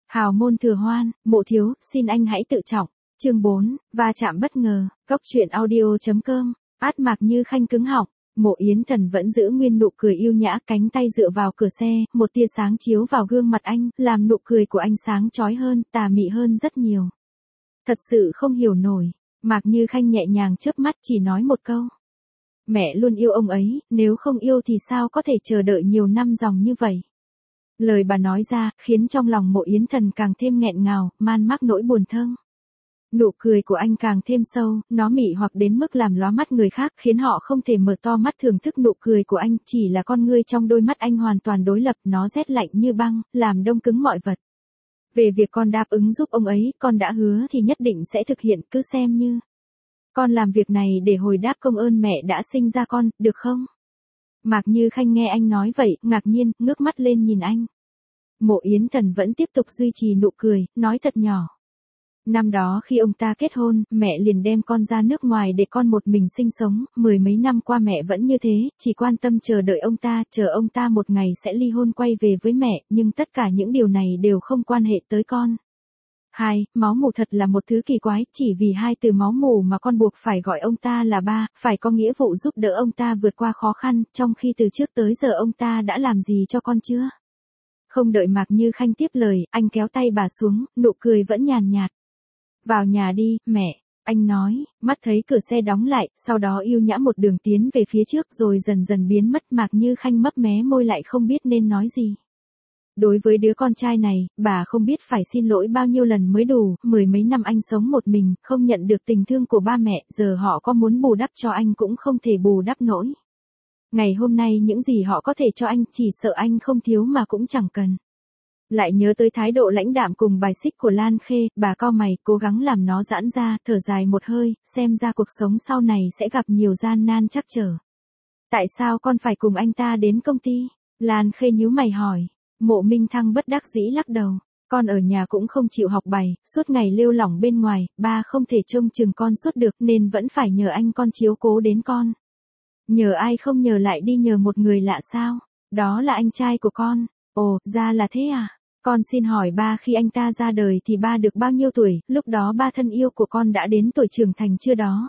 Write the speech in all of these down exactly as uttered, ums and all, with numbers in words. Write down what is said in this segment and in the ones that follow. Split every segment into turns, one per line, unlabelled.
Hào môn thừa hoan, Mộ thiếu, xin anh hãy tự trọng. Chương bốn, va chạm bất ngờ, Cốc truyện audio.com, át Mạc Như Khanh cứng họng. Mộ Yến Thần vẫn giữ nguyên nụ cười yêu nhã, cánh tay dựa vào cửa xe, một tia sáng chiếu vào gương mặt anh, làm nụ cười của anh sáng chói hơn, tà mị hơn rất nhiều. Thật sự không hiểu nổi. Mạc Như Khanh nhẹ nhàng chớp mắt, chỉ nói một câu. Mẹ luôn yêu ông ấy, nếu không yêu thì sao có thể chờ đợi nhiều năm dòng như vậy. Lời bà nói ra, khiến trong lòng Mộ Yến Thần càng thêm nghẹn ngào, man mác nỗi buồn thương. Nụ cười của anh càng thêm sâu, nó mị hoặc đến mức làm lóa mắt người khác, khiến họ không thể mở to mắt thưởng thức nụ cười của anh, chỉ là con ngươi trong đôi mắt anh hoàn toàn đối lập, nó rét lạnh như băng, làm đông cứng mọi vật. Về việc con đáp ứng giúp ông ấy, con đã hứa thì nhất định sẽ thực hiện, cứ xem như. Con làm việc này để hồi đáp công ơn mẹ đã sinh ra con, được không? Mạc Như Khanh nghe anh nói vậy, ngạc nhiên, ngước mắt lên nhìn anh. Mộ Yến Thần vẫn tiếp tục duy trì nụ cười, nói thật nhỏ. Năm đó khi ông ta kết hôn, mẹ liền đem con ra nước ngoài để con một mình sinh sống, mười mấy năm qua mẹ vẫn như thế, chỉ quan tâm chờ đợi ông ta, chờ ông ta một ngày sẽ ly hôn quay về với mẹ, nhưng tất cả những điều này đều không quan hệ tới con. Hai, máu mủ thật là một thứ kỳ quái, chỉ vì hai từ máu mủ mà con buộc phải gọi ông ta là ba, phải có nghĩa vụ giúp đỡ ông ta vượt qua khó khăn, trong khi từ trước tới giờ ông ta đã làm gì cho con chưa? Không đợi Mạc Như Khanh tiếp lời, anh kéo tay bà xuống, nụ cười vẫn nhàn nhạt. Vào nhà đi, mẹ, anh nói, mắt thấy cửa xe đóng lại, sau đó yêu nhã một đường tiến về phía trước rồi dần dần biến mất. Mạc Như Khanh mấp mé môi lại không biết nên nói gì. Đối với đứa con trai này, bà không biết phải xin lỗi bao nhiêu lần mới đủ, mười mấy năm anh sống một mình, không nhận được tình thương của ba mẹ, giờ họ có muốn bù đắp cho anh cũng không thể bù đắp nổi. Ngày hôm nay những gì họ có thể cho anh, chỉ sợ anh không thiếu mà cũng chẳng cần. Lại nhớ tới thái độ lãnh đạm cùng bài xích của Lan Khê, bà cau mày, cố gắng làm nó giãn ra, thở dài một hơi, xem ra cuộc sống sau này sẽ gặp nhiều gian nan trắc trở. Tại sao con phải cùng anh ta đến công ty? Lan Khê nhíu mày hỏi. Mộ Minh Thăng bất đắc dĩ lắc đầu. Con ở nhà cũng không chịu học bài, suốt ngày lêu lỏng bên ngoài, ba không thể trông chừng con suốt được nên vẫn phải nhờ anh con chiếu cố đến con. Nhờ ai không nhờ lại đi nhờ một người lạ sao? Đó là anh trai của con. Ồ, ra là thế à? Con xin hỏi ba, khi anh ta ra đời thì ba được bao nhiêu tuổi, lúc đó ba thân yêu của con đã đến tuổi trưởng thành chưa đó?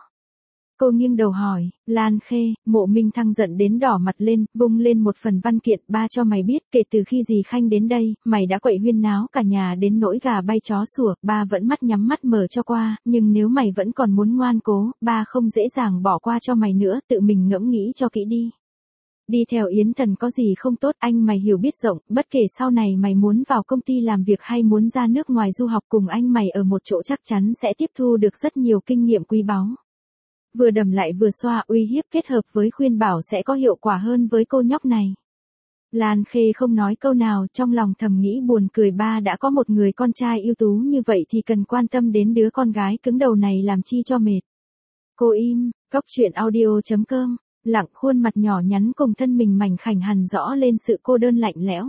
Cô nghiêng đầu hỏi. Lan Khê. Mộ Minh Thăng giận đến đỏ mặt lên, vung lên một phần văn kiện. Ba cho mày biết, kể từ khi dì Khanh đến đây, mày đã quậy huyên náo cả nhà đến nỗi gà bay chó sủa. Ba vẫn mắt nhắm mắt mở cho qua, nhưng nếu mày vẫn còn muốn ngoan cố, ba không dễ dàng bỏ qua cho mày nữa, tự mình ngẫm nghĩ cho kỹ đi. Đi theo Yến Thần có gì không tốt, anh mày hiểu biết rộng, bất kể sau này mày muốn vào công ty làm việc hay muốn ra nước ngoài du học, cùng anh mày ở một chỗ chắc chắn sẽ tiếp thu được rất nhiều kinh nghiệm quý báu. Vừa đầm lại vừa xoa, uy hiếp kết hợp với khuyên bảo sẽ có hiệu quả hơn với cô nhóc này. Lan Khê không nói câu nào, trong lòng thầm nghĩ buồn cười, ba đã có một người con trai ưu tú như vậy thì cần quan tâm đến đứa con gái cứng đầu này làm chi cho mệt. Cô im. Cốc truyện audio.com, lặng, khuôn mặt nhỏ nhắn cùng thân mình mảnh khảnh hằn rõ lên sự cô đơn lạnh lẽo.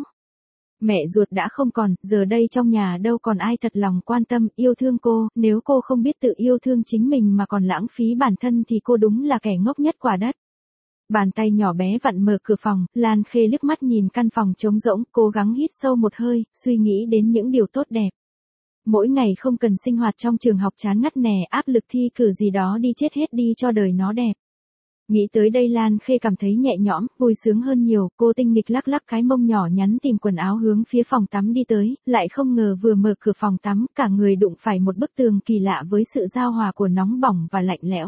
Mẹ ruột đã không còn, giờ đây trong nhà đâu còn ai thật lòng quan tâm, yêu thương cô, nếu cô không biết tự yêu thương chính mình mà còn lãng phí bản thân thì cô đúng là kẻ ngốc nhất quả đất. Bàn tay nhỏ bé vặn mở cửa phòng, Lan Khê liếc mắt nhìn căn phòng trống rỗng, cố gắng hít sâu một hơi, suy nghĩ đến những điều tốt đẹp. Mỗi ngày không cần sinh hoạt trong trường học chán ngắt nẻ, áp lực thi cử gì đó đi chết hết đi cho đời nó đẹp. Nghĩ tới đây Lan Khê cảm thấy nhẹ nhõm, vui sướng hơn nhiều, cô tinh nghịch lắc lắc cái mông nhỏ nhắn tìm quần áo hướng phía phòng tắm đi tới, lại không ngờ vừa mở cửa phòng tắm, cả người đụng phải một bức tường kỳ lạ với sự giao hòa của nóng bỏng và lạnh lẽo.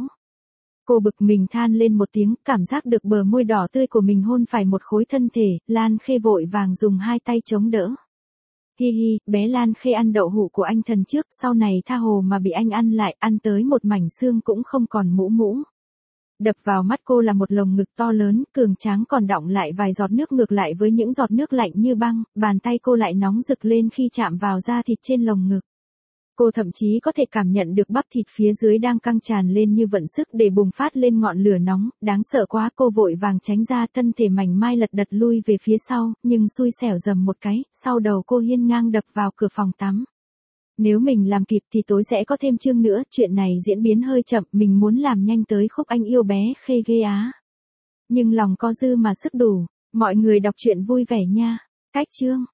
Cô bực mình than lên một tiếng, cảm giác được bờ môi đỏ tươi của mình hôn phải một khối thân thể, Lan Khê vội vàng dùng hai tay chống đỡ. Hi hi, bé Lan Khê ăn đậu hũ của anh Thần trước, sau này tha hồ mà bị anh ăn lại, ăn tới một mảnh xương cũng không còn mũ mũ. Đập vào mắt cô là một lồng ngực to lớn, cường tráng còn đọng lại vài giọt nước ngược lại với những giọt nước lạnh như băng, bàn tay cô lại nóng rực lên khi chạm vào da thịt trên lồng ngực. Cô thậm chí có thể cảm nhận được bắp thịt phía dưới đang căng tràn lên như vận sức để bùng phát lên ngọn lửa nóng, đáng sợ quá, cô vội vàng tránh ra, thân thể mảnh mai lật đật lui về phía sau, nhưng xui xẻo dầm một cái, sau đầu cô hiên ngang đập vào cửa phòng tắm. Nếu mình làm kịp thì tối sẽ có thêm chương nữa, chuyện này diễn biến hơi chậm, mình muốn làm nhanh tới khúc anh yêu bé Khê ghê á. Nhưng lòng có dư mà sức đủ, mọi người đọc truyện vui vẻ nha. Cách chương